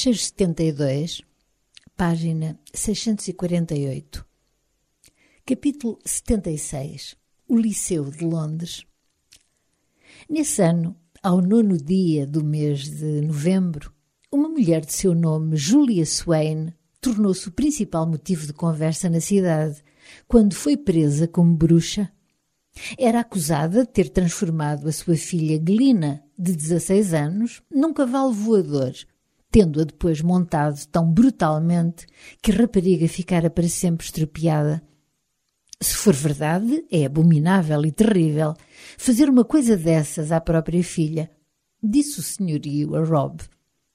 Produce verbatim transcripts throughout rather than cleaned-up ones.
Fecheiro setenta e dois, página seiscentos e quarenta e oito. Capítulo setenta e seis. O Liceu de Londres. Nesse ano, ao nono dia do mês de novembro, uma mulher de seu nome, Julia Swain, tornou-se o principal motivo de conversa na cidade, quando foi presa como bruxa. Era acusada de ter transformado a sua filha Glina, de dezasseis anos, num cavalo voador, tendo-a depois montado tão brutalmente que a rapariga ficara para sempre estropiada. Se for verdade, é abominável e terrível fazer uma coisa dessas à própria filha, disse o senhorio a Rob.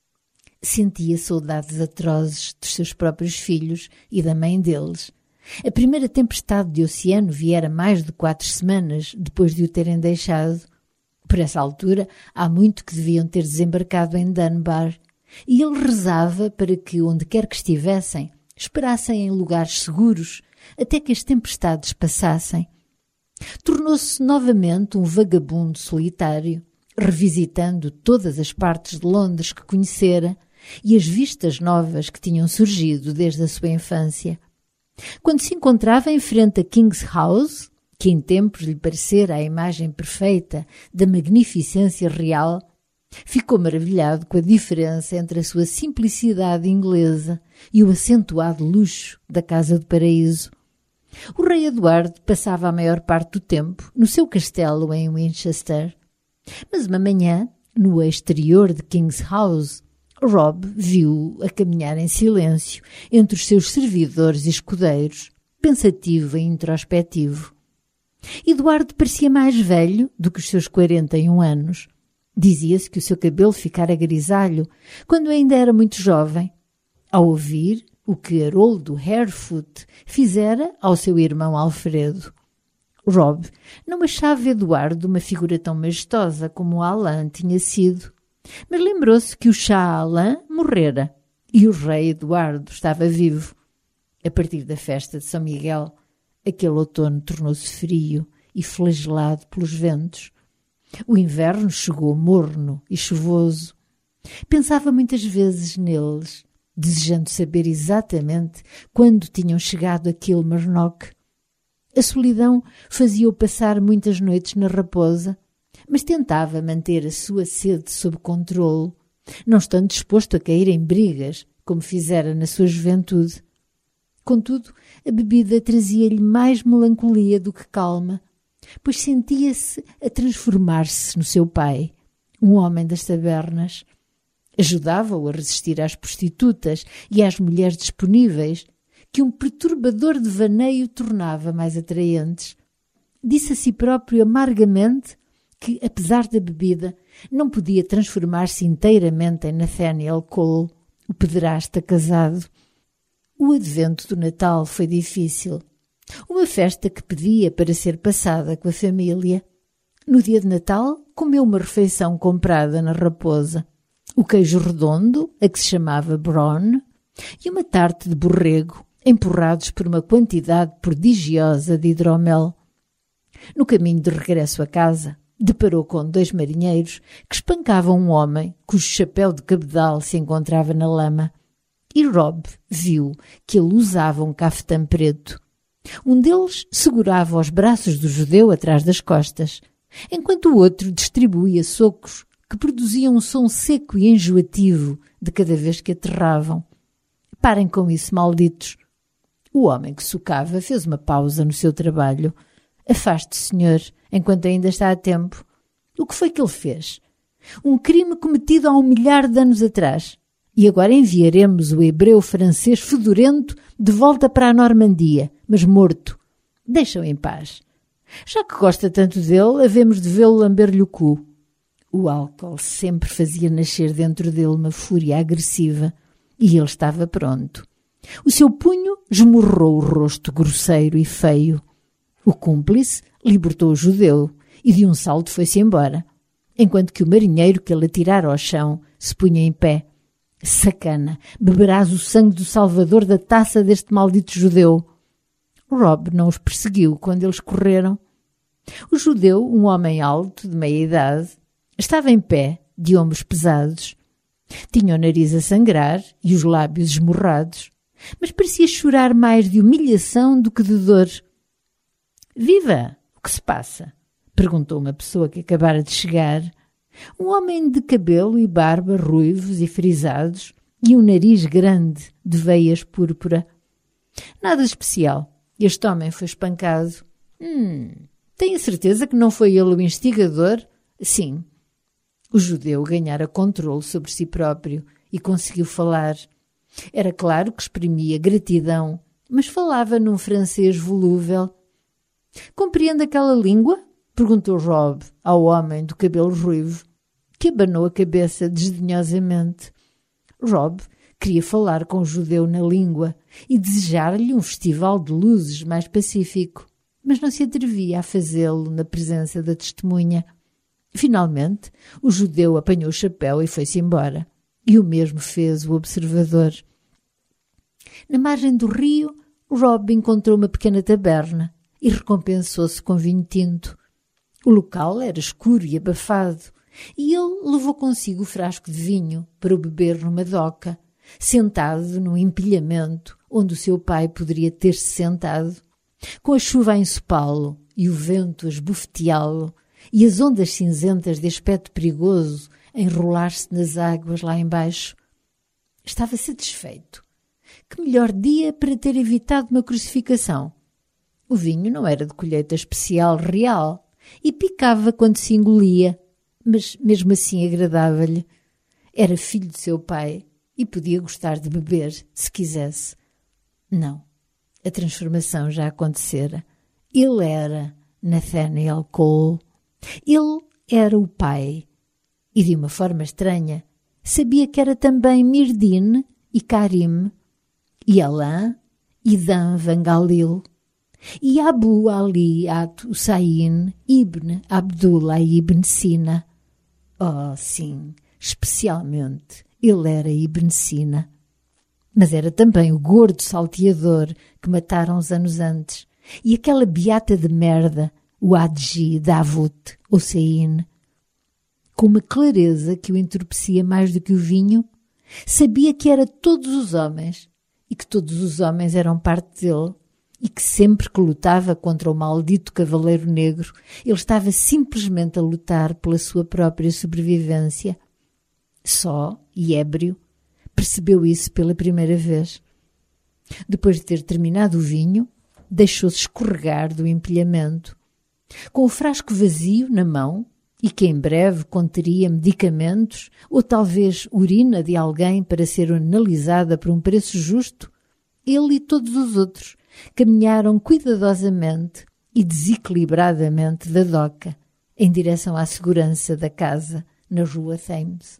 Sentia saudades atrozes dos seus próprios filhos e da mãe deles. A primeira tempestade de oceano viera mais de quatro semanas depois de o terem deixado. Por essa altura, há muito que deviam ter desembarcado em Dunbar, e ele rezava para que, onde quer que estivessem, esperassem em lugares seguros até que as tempestades passassem. Tornou-se novamente um vagabundo solitário, revisitando todas as partes de Londres que conhecera e as vistas novas que tinham surgido desde a sua infância. Quando se encontrava em frente a King's House, que em tempos lhe parecera a imagem perfeita da magnificência real, ficou maravilhado com a diferença entre a sua simplicidade inglesa e o acentuado luxo da Casa do Paraíso. O rei Eduardo passava a maior parte do tempo no seu castelo em Winchester. Mas uma manhã, no exterior de King's House, Rob viu-o a caminhar em silêncio entre os seus servidores e escudeiros, pensativo e introspectivo. Eduardo parecia mais velho do que os seus quarenta e um anos. Dizia-se que o seu cabelo ficara grisalho quando ainda era muito jovem, ao ouvir o que Haroldo Harefoot fizera ao seu irmão Alfredo. Rob não achava Eduardo uma figura tão majestosa como Alain tinha sido, mas lembrou-se que o Shah Alain morrera e o rei Eduardo estava vivo. A partir da festa de São Miguel, aquele outono tornou-se frio e flagelado pelos ventos. O inverno chegou morno e chuvoso. Pensava muitas vezes neles, desejando saber exatamente quando tinham chegado a Kilmarnock. A solidão fazia-o passar muitas noites na Raposa, mas tentava manter a sua sede sob controle, não estando disposto a cair em brigas, como fizera na sua juventude. Contudo, a bebida trazia-lhe mais melancolia do que calma, pois sentia-se a transformar-se no seu pai, um homem das tabernas. Ajudava-o a resistir às prostitutas e às mulheres disponíveis, que um perturbador devaneio tornava mais atraentes. Disse a si próprio amargamente que, apesar da bebida, não podia transformar-se inteiramente em Nathaniel Cole, o pederasta casado. O advento do Natal foi difícil. Uma festa que pedia para ser passada com a família. No dia de Natal, comeu uma refeição comprada na Raposa. O queijo redondo, a que se chamava Brawn, e uma tarte de borrego, empurrados por uma quantidade prodigiosa de hidromel. No caminho de regresso a casa, deparou com dois marinheiros que espancavam um homem cujo chapéu de cabedal se encontrava na lama. E Rob viu que ele usava um cafetã preto. Um deles segurava os braços do judeu atrás das costas, enquanto o outro distribuía socos que produziam um som seco e enjoativo de cada vez que aterravam. Parem com isso, malditos! O homem que socava fez uma pausa no seu trabalho. Afaste-se, senhor, enquanto ainda está a tempo. O que foi que ele fez? Um crime cometido há um milhar de anos atrás. E agora enviaremos o hebreu francês fedorento de volta para a Normandia, mas morto. Deixa-o em paz. Já que gosta tanto dele, havemos de vê-lo lamber-lhe o cu. O álcool sempre fazia nascer dentro dele uma fúria agressiva, e ele estava pronto. O seu punho esmurrou o rosto grosseiro e feio. O cúmplice libertou o judeu e de um salto foi-se embora, enquanto que o marinheiro que ele atirara ao chão se punha em pé. Sacana, beberás o sangue do Salvador da taça deste maldito judeu. Rob não os perseguiu quando eles correram. O judeu, um homem alto, de meia idade, estava em pé, de ombros pesados. Tinha o nariz a sangrar e os lábios esmurrados, mas parecia chorar mais de humilhação do que de dor. «Viva! O que se passa?» perguntou uma pessoa que acabara de chegar. Um homem de cabelo e barba ruivos e frisados e um nariz grande de veias púrpura. «Nada de especial. Este homem foi espancado.» «Hum, tenho certeza que não foi ele o instigador?» «Sim.» O judeu ganhara controle sobre si próprio e conseguiu falar. Era claro que exprimia gratidão, mas falava num francês volúvel. «Compreende aquela língua?» perguntou Rob ao homem do cabelo ruivo, que abanou a cabeça desdenhosamente. Rob queria falar com o judeu na língua e desejar-lhe um festival de luzes mais pacífico, mas não se atrevia a fazê-lo na presença da testemunha. Finalmente, o judeu apanhou o chapéu e foi-se embora. E o mesmo fez o observador. Na margem do rio, Rob encontrou uma pequena taberna e recompensou-se com vinho tinto. O local era escuro e abafado, e ele levou consigo o frasco de vinho para o beber numa doca, sentado num empilhamento onde o seu pai poderia ter-se sentado, com a chuva a ensopá-lo e o vento a esbofeteá-lo, e as ondas cinzentas de aspecto perigoso a enrolar-se nas águas lá embaixo. Estava satisfeito. Que melhor dia para ter evitado uma crucificação? O vinho não era de colheita especial real e picava quando se engolia, mas mesmo assim agradava-lhe. Era filho de seu pai e podia gostar de beber, se quisesse. Não, a transformação já acontecera. Ele era Nathaniel Cole. Ele era o pai, e de uma forma estranha, sabia que era também Mirdin e Karim, e Alain e Dan Van Galil, e Abu Ali At-Hussein Ibn Abdullah Ibn Sina. Oh, sim, especialmente ele era Ibn Sina. Mas era também o gordo salteador que mataram uns anos antes, e aquela beata de merda, o Adji Davut Hussein. Com uma clareza que o entorpecia mais do que o vinho, sabia que era todos os homens e que todos os homens eram parte dele e que sempre que lutava contra o maldito cavaleiro negro, ele estava simplesmente a lutar pela sua própria sobrevivência. Só e ébrio, percebeu isso pela primeira vez. Depois de ter terminado o vinho, deixou-se escorregar do empilhamento. Com o frasco vazio na mão, e que em breve conteria medicamentos ou talvez urina de alguém para ser analisada por um preço justo, ele e todos os outros caminharam cuidadosamente e desequilibradamente da doca em direção à segurança da casa na rua Thames.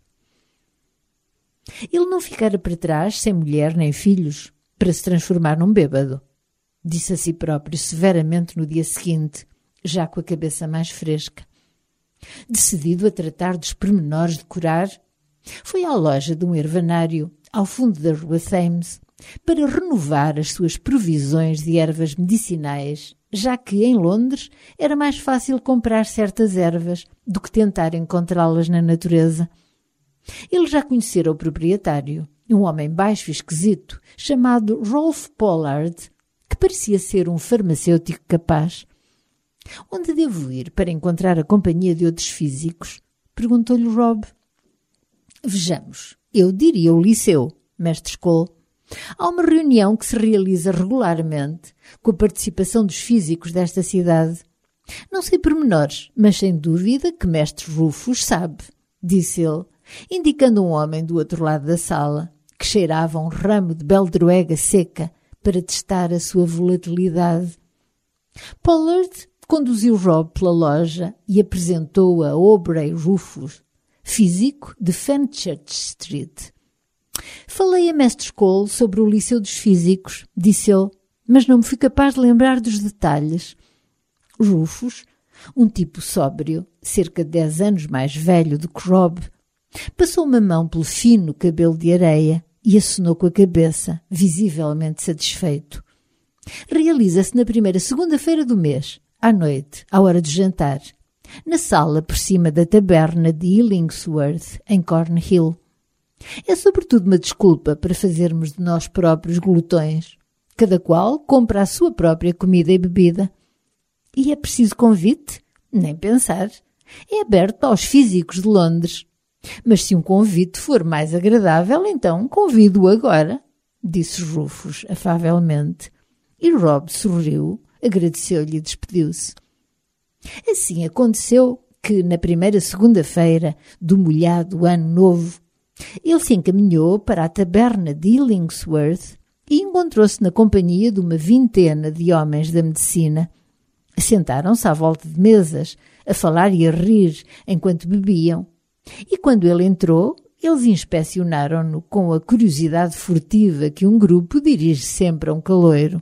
Ele não ficara para trás sem mulher nem filhos para se transformar num bêbado, disse a si próprio severamente no dia seguinte, já com a cabeça mais fresca. Decidido a tratar dos pormenores de curar, foi à loja de um ervanário ao fundo da rua Thames para renovar as suas provisões de ervas medicinais, já que em Londres era mais fácil comprar certas ervas do que tentar encontrá-las na natureza. Ele já conhecera o proprietário, um homem baixo e esquisito, chamado Rolf Pollard, que parecia ser um farmacêutico capaz. «Onde devo ir para encontrar a companhia de outros físicos?» perguntou-lhe Rob. «Vejamos, eu diria o liceu, mestre Cole. Há uma reunião que se realiza regularmente com a participação dos físicos desta cidade. Não sei pormenores, mas sem dúvida que mestre Rufus sabe», disse ele, indicando um homem do outro lado da sala, que cheirava um ramo de beldroega seca para testar a sua volatilidade. Pollard conduziu Rob pela loja e apresentou-o a Aubrey Rufus, físico de Fenchurch Street. «Falei a mestre Cole sobre o Liceu dos Físicos», disse ele, «mas não me fui capaz de lembrar dos detalhes». Rufus, um tipo sóbrio, cerca de dez anos mais velho do que Rob, passou uma mão pelo fino cabelo de areia e acenou com a cabeça, visivelmente satisfeito. «Realiza-se na primeira segunda-feira do mês, à noite, à hora do jantar, na sala por cima da taberna de Illingsworth, em Cornhill. É sobretudo uma desculpa para fazermos de nós próprios glutões. Cada qual compra a sua própria comida e bebida. E é preciso convite? Nem pensar. É aberto aos físicos de Londres. Mas se um convite for mais agradável, então convido-o agora, disse Rufus afavelmente. E Rob sorriu, agradeceu-lhe e despediu-se. Assim aconteceu que, na primeira segunda-feira do molhado ano novo, ele se encaminhou para a taberna de Illingsworth e encontrou-se na companhia de uma vintena de homens da medicina. Sentaram-se à volta de mesas, a falar e a rir enquanto bebiam. E quando ele entrou, eles inspecionaram-no com a curiosidade furtiva que um grupo dirige sempre a um caloiro.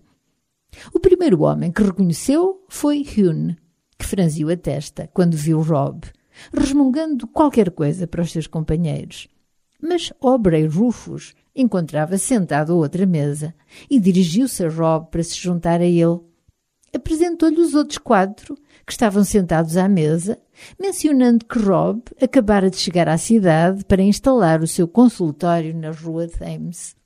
O primeiro homem que reconheceu foi Hune, que franziu a testa quando viu Rob, resmungando qualquer coisa para os seus companheiros. Mas Aubrey Rufus encontrava-se sentado a outra mesa e dirigiu-se a Rob para se juntar a ele. Apresentou-lhe os outros quatro que estavam sentados à mesa, mencionando que Rob acabara de chegar à cidade para instalar o seu consultório na rua Thames.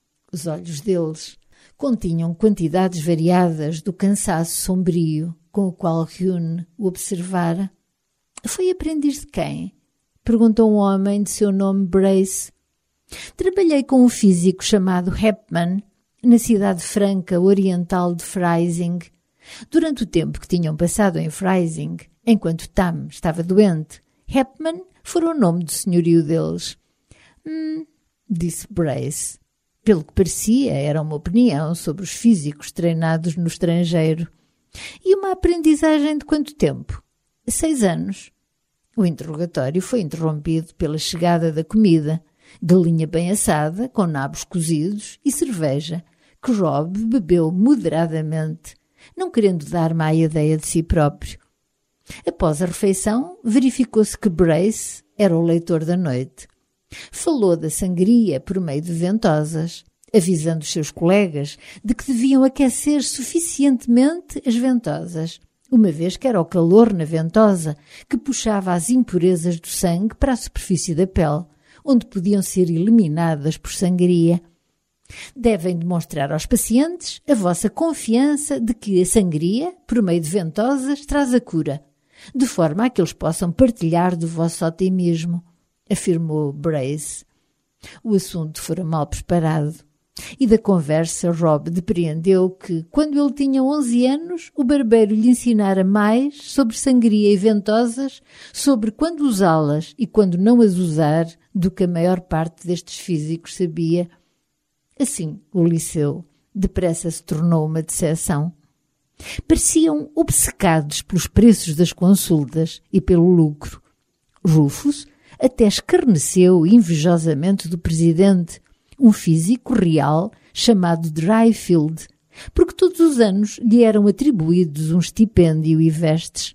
Os olhos deles continham quantidades variadas do cansaço sombrio com o qual Hune o observara. Foi aprendiz de quem? Perguntou um homem de seu nome Brace. Trabalhei com um físico chamado Hepman, na cidade franca oriental de Freising. Durante o tempo que tinham passado em Freising, enquanto Tam estava doente, Hepman fora o nome do senhorio deles. Hum, disse Brace. Pelo que parecia, era uma opinião sobre os físicos treinados no estrangeiro. E uma aprendizagem de quanto tempo? Seis anos. O interrogatório foi interrompido pela chegada da comida, galinha bem assada, com nabos cozidos e cerveja, que Rob bebeu moderadamente, não querendo dar má ideia de si próprio. Após a refeição, verificou-se que Brace era o leitor da noite. Falou da sangria por meio de ventosas, avisando os seus colegas de que deviam aquecer suficientemente as ventosas, uma vez que era o calor na ventosa que puxava as impurezas do sangue para a superfície da pele, onde podiam ser eliminadas por sangria. Devem demonstrar aos pacientes a vossa confiança de que a sangria, por meio de ventosas, traz a cura, de forma a que eles possam partilhar do vosso otimismo, afirmou Brace. O assunto fora mal preparado, e da conversa Rob depreendeu que, quando ele tinha onze anos, o barbeiro lhe ensinara mais sobre sangria e ventosas, sobre quando usá-las e quando não as usar, do que a maior parte destes físicos sabia. Assim, o liceu depressa se tornou uma decepção. Pareciam obcecados pelos preços das consultas e pelo lucro. Rufus até escarneceu invejosamente do presidente, um físico real chamado Dryfield, porque todos os anos lhe eram atribuídos um estipêndio e vestes.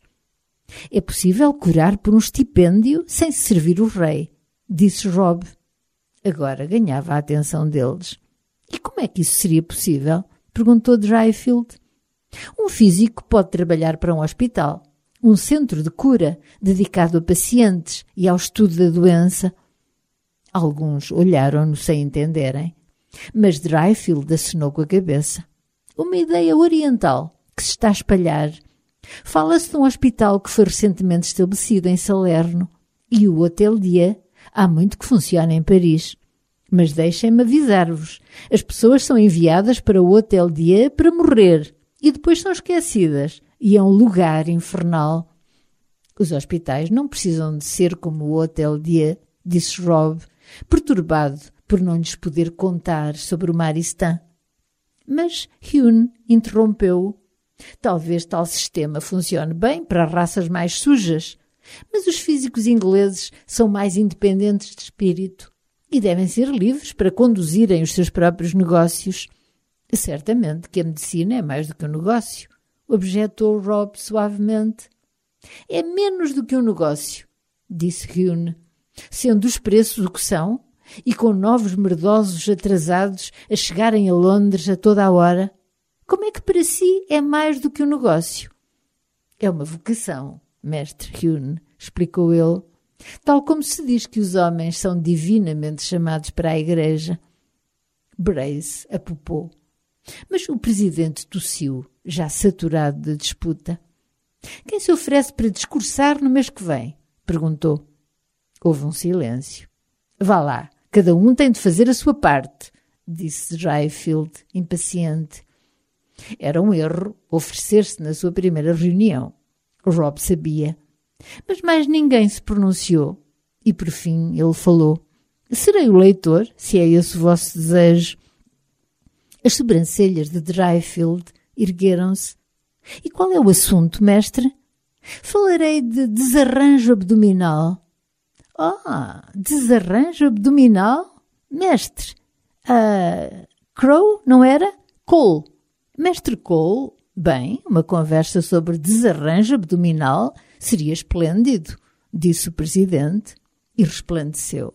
É possível curar por um estipêndio sem se servir o rei, disse Rob. Agora ganhava a atenção deles. E como é que isso seria possível? Perguntou Dryfield. Um físico pode trabalhar para um hospital, um centro de cura dedicado a pacientes e ao estudo da doença. Alguns olharam-no sem entenderem, mas Dryfield acenou com a cabeça. Uma ideia oriental que se está a espalhar. Fala-se de um hospital que foi recentemente estabelecido em Salerno e o Hotel Dieu há muito que funciona em Paris. Mas deixem-me avisar-vos, as pessoas são enviadas para o Hotel Dieu para morrer e depois são esquecidas e é um lugar infernal. Os hospitais não precisam de ser como o Hotel Dieu, disse Rob, perturbado por não lhes poder contar sobre o Maristan. Mas Hune interrompeu-o. Talvez tal sistema funcione bem para raças mais sujas, mas os físicos ingleses são mais independentes de espírito e devem ser livres para conduzirem os seus próprios negócios. Certamente que a medicina é mais do que um negócio, objetou Rob suavemente. É menos do que um negócio, disse Hune, sendo os preços o que são e com novos merdosos atrasados a chegarem a Londres a toda a hora. Como é que para si é mais do que um negócio? É uma vocação, mestre Hune, explicou ele. Tal como se diz que os homens são divinamente chamados para a igreja. Brace apupou. Mas o presidente tossiu, já saturado de disputa. Quem se oferece para discursar no mês que vem? Perguntou. Houve um silêncio. Vá lá, cada um tem de fazer a sua parte, disse Dryfield, impaciente. Era um erro oferecer-se na sua primeira reunião. Rob sabia. Mas mais ninguém se pronunciou. E por fim ele falou. Serei o leitor, se é esse o vosso desejo. As sobrancelhas de Dryfield ergueram-se. E qual é o assunto, mestre? Falarei de desarranjo abdominal. Ah, desarranjo abdominal? Mestre, uh, Crow, não era? Cole. Mestre Cole, bem, uma conversa sobre desarranjo abdominal seria esplêndido, disse o presidente e resplandeceu.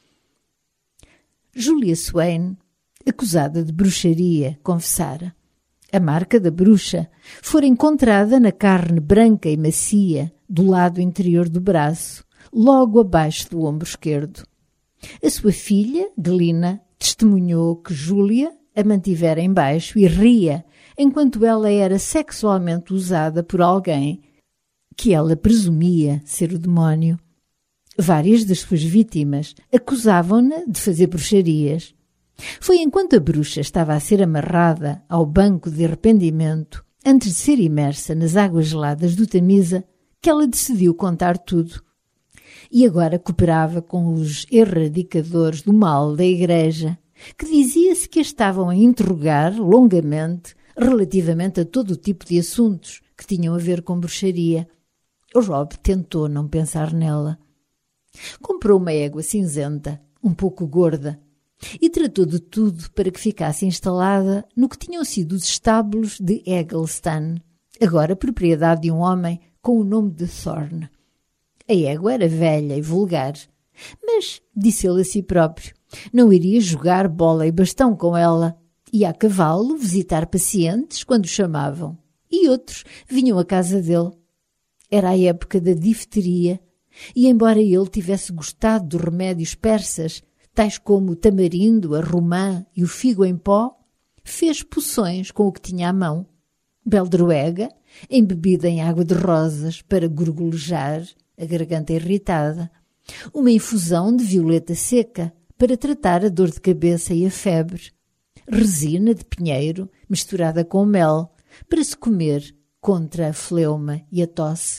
Julia Swain, acusada de bruxaria, confessara. A marca da bruxa fora encontrada na carne branca e macia do lado interior do braço, logo abaixo do ombro esquerdo. A sua filha, Glina, testemunhou que Júlia a mantivera em baixo e ria enquanto ela era sexualmente usada por alguém que ela presumia ser o demónio. Várias das suas vítimas acusavam-na de fazer bruxarias. Foi enquanto a bruxa estava a ser amarrada ao banco de arrependimento, antes de ser imersa nas águas geladas do Tamisa, que ela decidiu contar tudo. E agora cooperava com os erradicadores do mal da igreja, que dizia-se que a estavam a interrogar longamente relativamente a todo o tipo de assuntos que tinham a ver com bruxaria. O Rob tentou não pensar nela. Comprou uma égua cinzenta, um pouco gorda, e tratou de tudo para que ficasse instalada no que tinham sido os estábulos de Eggleston, agora propriedade de um homem com o nome de Thorne. A égua era velha e vulgar, mas, disse ele a si próprio, não iria jogar bola e bastão com ela. Ia a cavalo visitar pacientes quando chamavam, e outros vinham à casa dele. Era a época da difteria, e embora ele tivesse gostado dos remédios persas, tais como o tamarindo, a romã e o figo em pó, fez poções com o que tinha à mão. Beldroega, embebida em água de rosas para gorgolejar a garganta irritada. Uma infusão de violeta seca para tratar a dor de cabeça e a febre. Resina de pinheiro misturada com mel para se comer contra a fleuma e a tosse.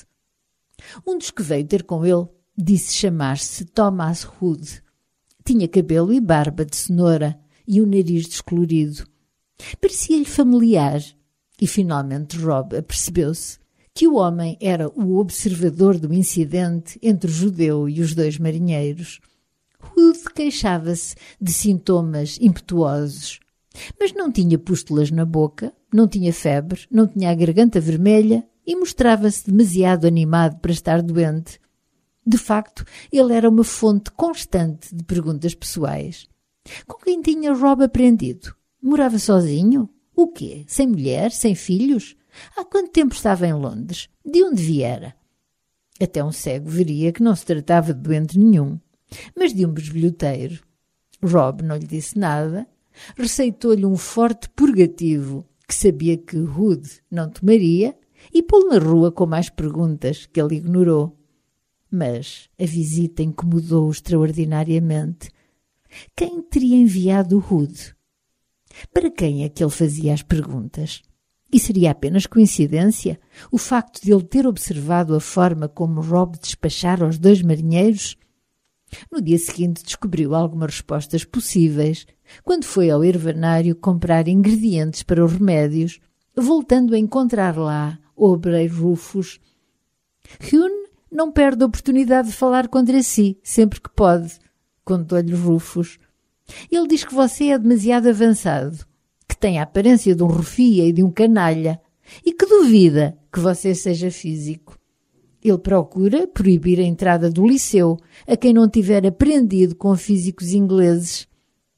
Um dos que veio ter com ele disse chamar-se Thomas Hood. Tinha cabelo e barba de cenoura e um nariz descolorido. Parecia-lhe familiar e finalmente Rob apercebeu-se que o homem era o observador do incidente entre o judeu e os dois marinheiros. Hood queixava-se de sintomas impetuosos, mas não tinha pústulas na boca, não tinha febre, não tinha a garganta vermelha e mostrava-se demasiado animado para estar doente. De facto, ele era uma fonte constante de perguntas pessoais. Com quem tinha Rob aprendido? Morava sozinho? O quê? Sem mulher? Sem filhos? Há quanto tempo estava em Londres? De onde viera? Até um cego veria que não se tratava de doente nenhum, mas de um bisbilhoteiro. Rob não lhe disse nada, receitou-lhe um forte purgativo que sabia que Hood não tomaria e pô-lo na rua com mais perguntas que ele ignorou. Mas a visita incomodou-o extraordinariamente. Quem teria enviado o Hood? Para quem é que ele fazia as perguntas? E seria apenas coincidência o facto de ele ter observado a forma como Rob despachara os dois marinheiros? No dia seguinte descobriu algumas respostas possíveis quando foi ao hervanário comprar ingredientes para os remédios, voltando a encontrar lá o obreiro Rufus. Hune não perde a oportunidade de falar contra si, sempre que pode, contou-lhe Rufus. Ele diz que você é demasiado avançado, que tem a aparência de um rufia e de um canalha, e que duvida que você seja físico. Ele procura proibir a entrada do liceu a quem não tiver aprendido com físicos ingleses.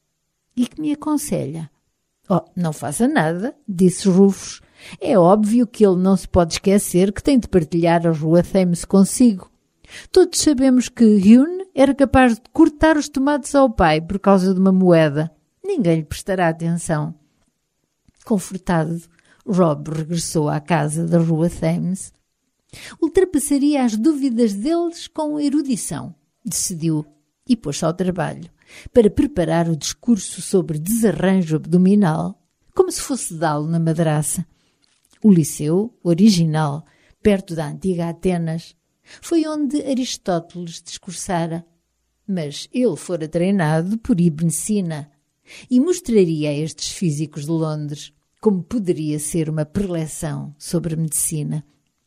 E que me aconselha? Oh, não faça nada, disse Rufus. É óbvio que ele não se pode esquecer que tem de partilhar a rua Thames consigo. Todos sabemos que Hyun era capaz de cortar os tomates ao pai por causa de uma moeda. Ninguém lhe prestará atenção. Confortado, Rob regressou à casa da rua Thames. Ultrapassaria as dúvidas deles com erudição, decidiu, e pôs-se ao trabalho para preparar o discurso sobre desarranjo abdominal, como se fosse dá-lo na madraça. O liceu, original, perto da antiga Atenas, foi onde Aristóteles discursara, mas ele fora treinado por Ibn Sina e mostraria a estes físicos de Londres como poderia ser uma preleção sobre medicina.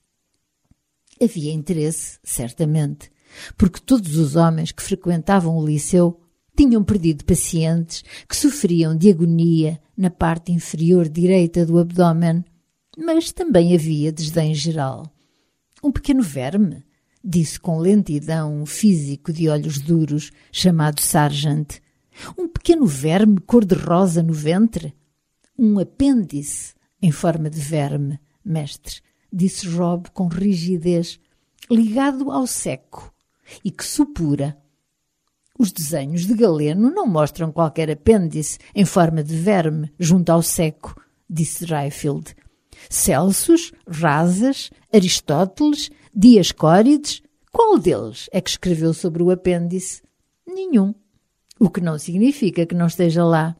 Havia interesse, certamente, porque todos os homens que frequentavam o liceu tinham perdido pacientes que sofriam de agonia na parte inferior direita do abdômen, mas também havia desdém geral. Um pequeno verme, disse com lentidão um físico de olhos duros chamado Sargent. Um pequeno verme cor-de-rosa no ventre? Um apêndice em forma de verme, mestre, disse Rob com rigidez, ligado ao seco e que supura. Os desenhos de Galeno não mostram qualquer apêndice em forma de verme junto ao seco, disse Dryfield. Celsus, Razas, Aristóteles, Diascórides, qual deles é que escreveu sobre o apêndice? Nenhum. O que não significa que não esteja lá.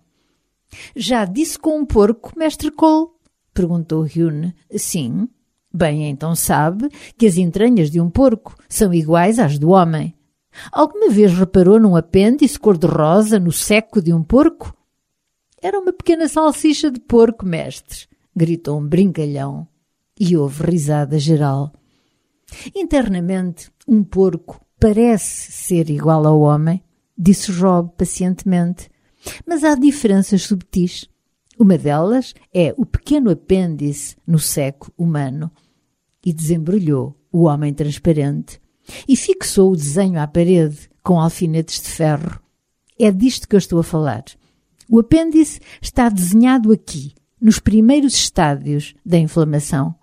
Já disse com um porco, mestre Cole? Perguntou Hyun. Sim. Bem, então sabe que as entranhas de um porco são iguais às do homem. Alguma vez reparou num apêndice cor-de-rosa no seco de um porco? Era uma pequena salsicha de porco, mestre, gritou um brincalhão. E houve risada geral. Internamente, um porco parece ser igual ao homem, disse Rob pacientemente, mas há diferenças subtis. Uma delas é o pequeno apêndice no seco humano. E desembrulhou o homem transparente e fixou o desenho à parede com alfinetes de ferro. É disto que eu estou a falar. O apêndice está desenhado aqui, nos primeiros estádios da inflamação.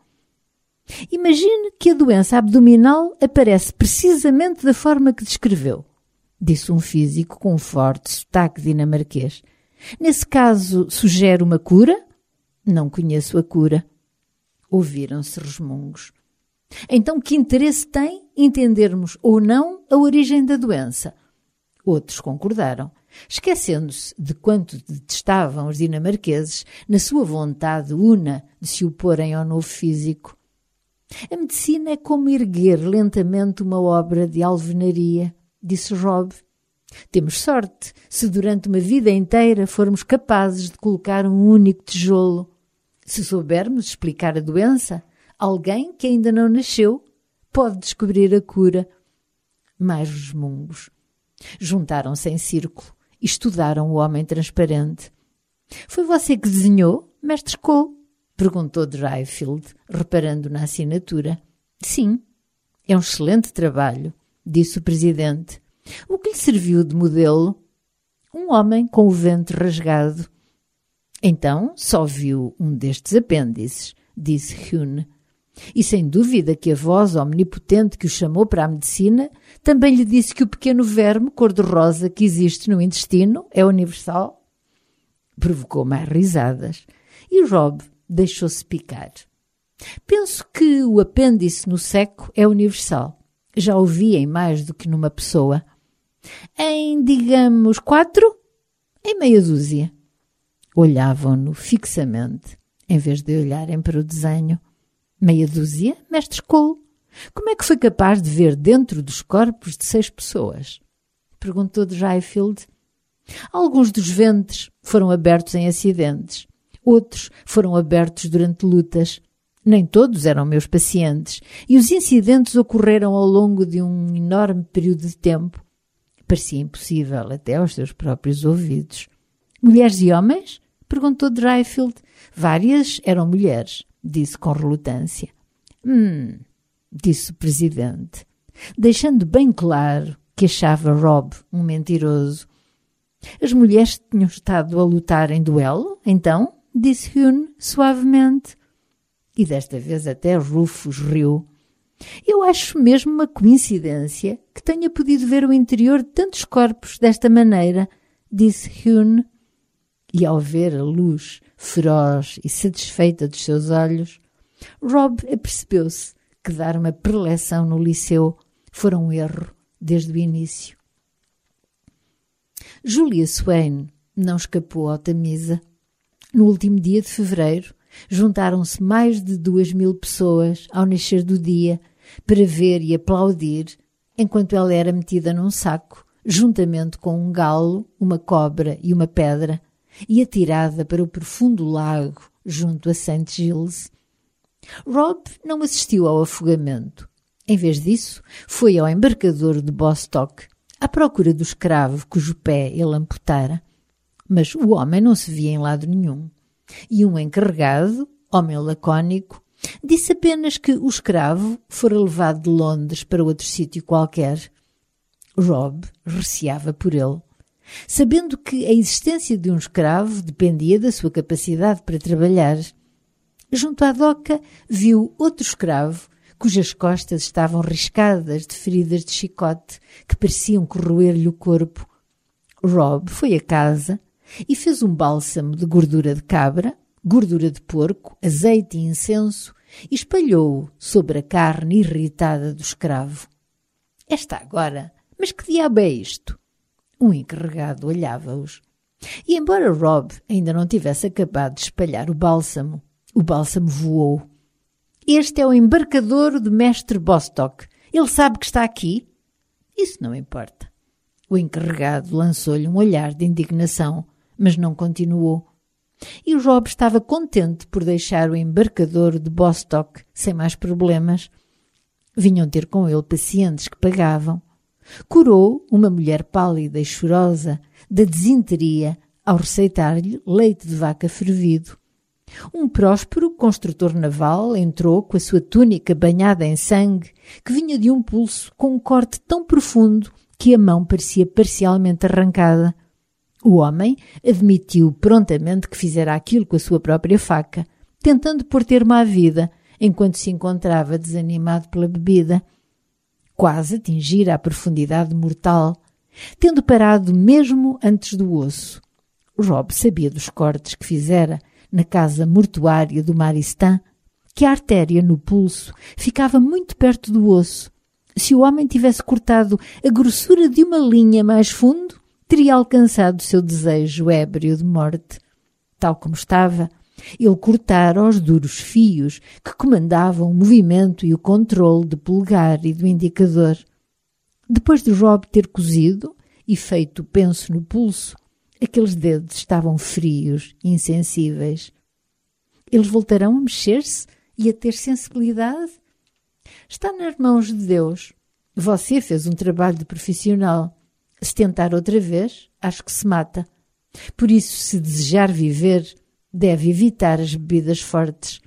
Imagine que a doença abdominal aparece precisamente da forma que descreveu, disse um físico com um forte sotaque dinamarquês. Nesse caso, sugere uma cura? Não conheço a cura. Ouviram-se resmungos. Então, que interesse tem entendermos ou não a origem da doença? Outros concordaram, esquecendo-se de quanto detestavam os dinamarqueses na sua vontade una de se oporem ao novo físico. A medicina é como erguer lentamente uma obra de alvenaria, disse Rob. Temos sorte se durante uma vida inteira formos capazes de colocar um único tijolo. Se soubermos explicar a doença, alguém que ainda não nasceu pode descobrir a cura. Mais resmungos. Juntaram-se em círculo e estudaram o homem transparente. Foi você que desenhou, mestre Cole? Perguntou Dryfield, reparando na assinatura. Sim, é um excelente trabalho, disse o presidente. O que lhe serviu de modelo? Um homem com o ventre rasgado. Então só viu um destes apêndices, disse Hyun. E sem dúvida que a voz omnipotente que o chamou para a medicina também lhe disse que o pequeno verme cor-de-rosa que existe no intestino é universal. Provocou mais risadas e Rob deixou-se picar. Penso que o apêndice no seco é universal. Já o vi em mais do que numa pessoa. Em, digamos, quatro? Em meia dúzia. Olhavam-no fixamente, em vez de olharem para o desenho. Meia dúzia, mestre Cole? Como é que foi capaz de ver dentro dos corpos de seis pessoas? Perguntou Dryfield. Alguns dos ventres foram abertos em acidentes. Outros foram abertos durante lutas. Nem todos eram meus pacientes. E os incidentes ocorreram ao longo de um enorme período de tempo. Parecia impossível até aos seus próprios ouvidos. Mulheres e homens? Perguntou Dryfield. Várias eram mulheres, disse com relutância. Hum, disse o presidente, deixando bem claro que achava Rob um mentiroso. As mulheres tinham estado a lutar em duelo, então? Disse Hyun suavemente. E desta vez até Rufus riu. Eu acho mesmo uma coincidência que tenha podido ver o interior de tantos corpos desta maneira, disse Hyun. E ao ver a luz feroz e satisfeita dos seus olhos, Rob apercebeu-se que dar uma preleção no liceu fora um erro desde o início. Julia Swain não escapou ao Tamisa. No último dia de fevereiro, juntaram-se mais de duas mil pessoas ao nascer do dia para ver e aplaudir enquanto ela era metida num saco, juntamente com um galo, uma cobra e uma pedra, e atirada para o profundo lago junto a Saint Giles. Rob não assistiu ao afogamento. Em vez disso, foi ao embarcador de Bostock à procura do escravo cujo pé ele amputara. Mas o homem não se via em lado nenhum. E um encarregado, homem lacónico, disse apenas que o escravo fora levado de Londres para outro sítio qualquer. Rob receava por ele, sabendo que a existência de um escravo dependia da sua capacidade para trabalhar. Junto à doca viu outro escravo, cujas costas estavam riscadas de feridas de chicote que pareciam corroer-lhe o corpo. Rob foi a casa e fez um bálsamo de gordura de cabra, gordura de porco, azeite e incenso e espalhou-o sobre a carne irritada do escravo. Esta agora, mas que diabo é isto? Um encarregado olhava-os. E embora Rob ainda não tivesse acabado de espalhar o bálsamo, o bálsamo voou. Este é o embarcador do mestre Bostock. Ele sabe que está aqui? Isso não importa. O encarregado lançou-lhe um olhar de indignação, mas não continuou. E o Rob estava contente por deixar o embarcador de Bostock sem mais problemas. Vinham ter com ele pacientes que pagavam. Curou uma mulher pálida e chorosa da desinteria ao receitar-lhe leite de vaca fervido. Um próspero construtor naval entrou com a sua túnica banhada em sangue, que vinha de um pulso com um corte tão profundo que a mão parecia parcialmente arrancada. O homem admitiu prontamente que fizera aquilo com a sua própria faca, tentando pôr termo à vida, enquanto se encontrava desanimado pela bebida. Quase atingira a profundidade mortal, tendo parado mesmo antes do osso. Rob sabia dos cortes que fizera na casa mortuária do Maristan, que a artéria no pulso ficava muito perto do osso. Se o homem tivesse cortado a grossura de uma linha mais fundo, teria alcançado o seu desejo ébrio de morte. Tal como estava, ele cortara os duros fios que comandavam o movimento e o controle do polegar e do indicador. Depois de Rob ter cozido e feito o penso no pulso, aqueles dedos estavam frios e insensíveis. Eles voltarão a mexer-se e a ter sensibilidade? Está nas mãos de Deus. Você fez um trabalho de profissional. Se tentar outra vez, acho que se mata. Por isso, se desejar viver, deve evitar as bebidas fortes.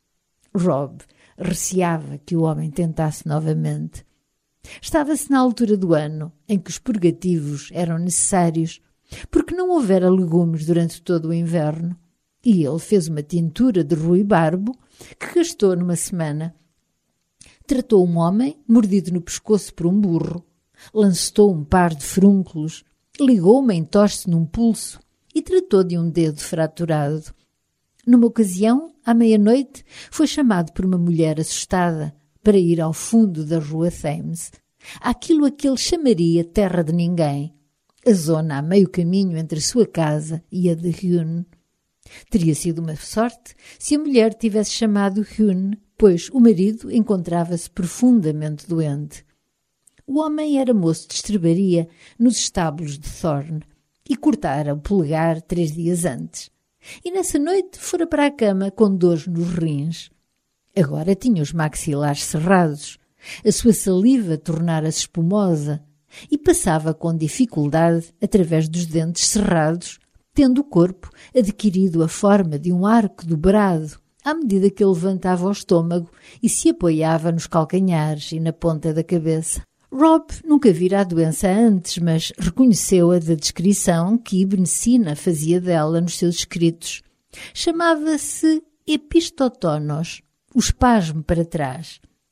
Rob receava que o homem tentasse novamente. Estava-se na altura do ano em que os purgativos eram necessários, porque não houvera legumes durante todo o inverno, e ele fez uma tintura de ruibarbo que gastou numa semana. Tratou um homem mordido no pescoço por um burro, lancetou um par de frúnculos, ligou uma entorse num pulso e tratou de um dedo fraturado. Numa ocasião, à meia-noite, foi chamado por uma mulher assustada para ir ao fundo da rua Thames, àquilo a que ele chamaria terra de ninguém, a zona a meio caminho entre a sua casa e a de Hyun. Teria sido uma sorte se a mulher tivesse chamado Hyun, pois o marido encontrava-se profundamente doente. O homem era moço de estrebaria nos estábulos de Thorne e cortara o polegar três dias antes. E nessa noite fora para a cama com dores nos rins. Agora tinha os maxilares cerrados, a sua saliva tornara-se espumosa e passava com dificuldade através dos dentes cerrados, tendo o corpo adquirido a forma de um arco dobrado à medida que ele levantava o estômago e se apoiava nos calcanhares e na ponta da cabeça. Rob nunca vira a doença antes, mas reconheceu-a da descrição que Ibn Sina fazia dela nos seus escritos. Chamava-se epistotonos, o espasmo para trás,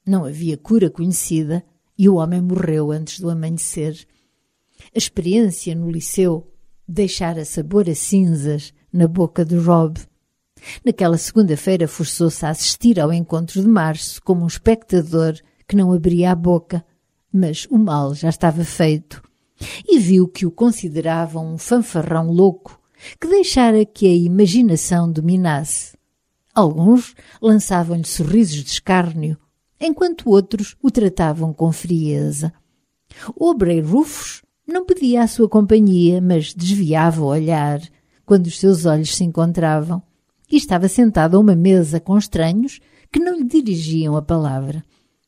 Não havia cura conhecida e o homem morreu antes do amanhecer. A experiência no liceu deixara sabor a cinzas na boca de Rob. Naquela segunda-feira forçou-se a assistir ao encontro de março como um espectador que não abria a boca, mas o mal já estava feito e viu que o consideravam um fanfarrão louco que deixara que a imaginação dominasse. Alguns lançavam-lhe sorrisos de escárnio, enquanto outros o tratavam com frieza. Aubrey Rufus não pedia a sua companhia, mas desviava o olhar quando os seus olhos se encontravam e estava sentado a uma mesa com estranhos que não lhe dirigiam a palavra.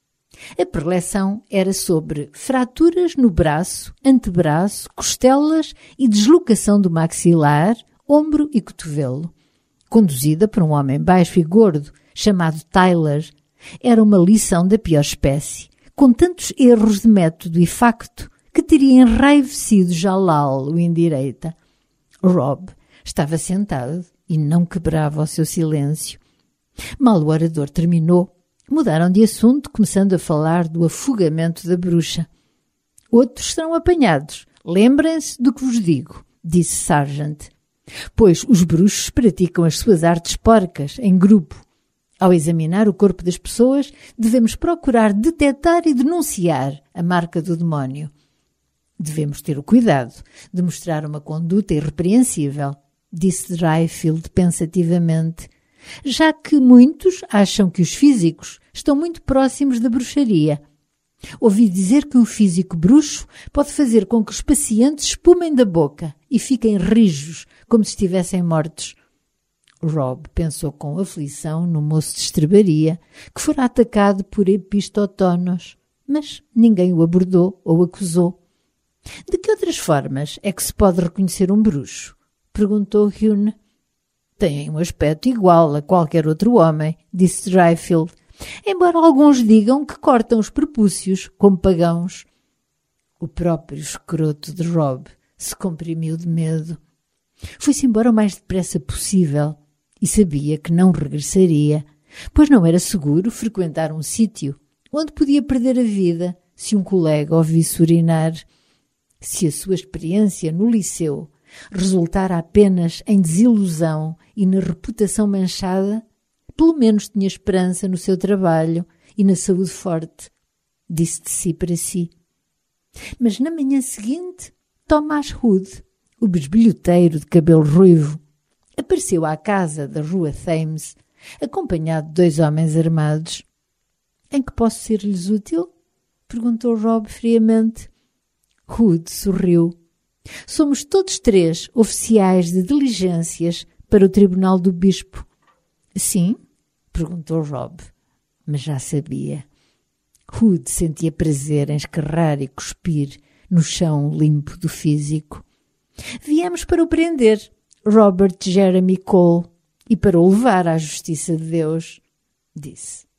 A preleção era sobre fraturas no braço, antebraço, costelas e deslocação do maxilar, ombro e cotovelo. Conduzida por um homem baixo e gordo, chamado Tyler, era uma lição da pior espécie, com tantos erros de método e facto que teria enraivecido Jalal, o indireita. Rob estava sentado e não quebrava o seu silêncio. Mal o orador terminou, mudaram de assunto, começando a falar do afogamento da bruxa. Outros serão apanhados. Lembrem-se do que vos digo, disse Sargent, pois os bruxos praticam as suas artes porcas em grupo. Ao examinar o corpo das pessoas, devemos procurar detectar e denunciar a marca do demónio. Devemos ter o cuidado de mostrar uma conduta irrepreensível, disse Dryfield pensativamente, já que muitos acham que os físicos estão muito próximos da bruxaria. Ouvi dizer que um físico bruxo pode fazer com que os pacientes espumem da boca e fiquem rijos, como se estivessem mortos. Rob pensou com aflição no moço de estrebaria que fora atacado por epistotonos, mas ninguém o abordou ou acusou. De que outras formas é que se pode reconhecer um bruxo? Perguntou Hune. Têm um aspecto igual a qualquer outro homem, disse Dryfield, embora alguns digam que cortam os prepúcios como pagãos. O próprio escroto de Rob se comprimiu de medo. Foi-se embora o mais depressa possível e sabia que não regressaria, pois não era seguro frequentar um sítio onde podia perder a vida se um colega o visse urinar. Se a sua experiência no liceu resultara apenas em desilusão e na reputação manchada, pelo menos tinha esperança no seu trabalho e na saúde forte, disse de si para si. Mas na manhã seguinte, Thomas Hood, o bisbilhoteiro de cabelo ruivo, apareceu à casa da rua Thames, acompanhado de dois homens armados. — Em que posso ser-lhes útil? Perguntou Rob friamente. Hood sorriu. — Somos todos três oficiais de diligências para o tribunal do bispo. — Sim? Perguntou Rob, mas já sabia. Hood sentia prazer em escarrar e cuspir no chão limpo do físico. — Viemos para o prender, Robert Jeremy Cole, e para o levar à justiça de Deus, disse.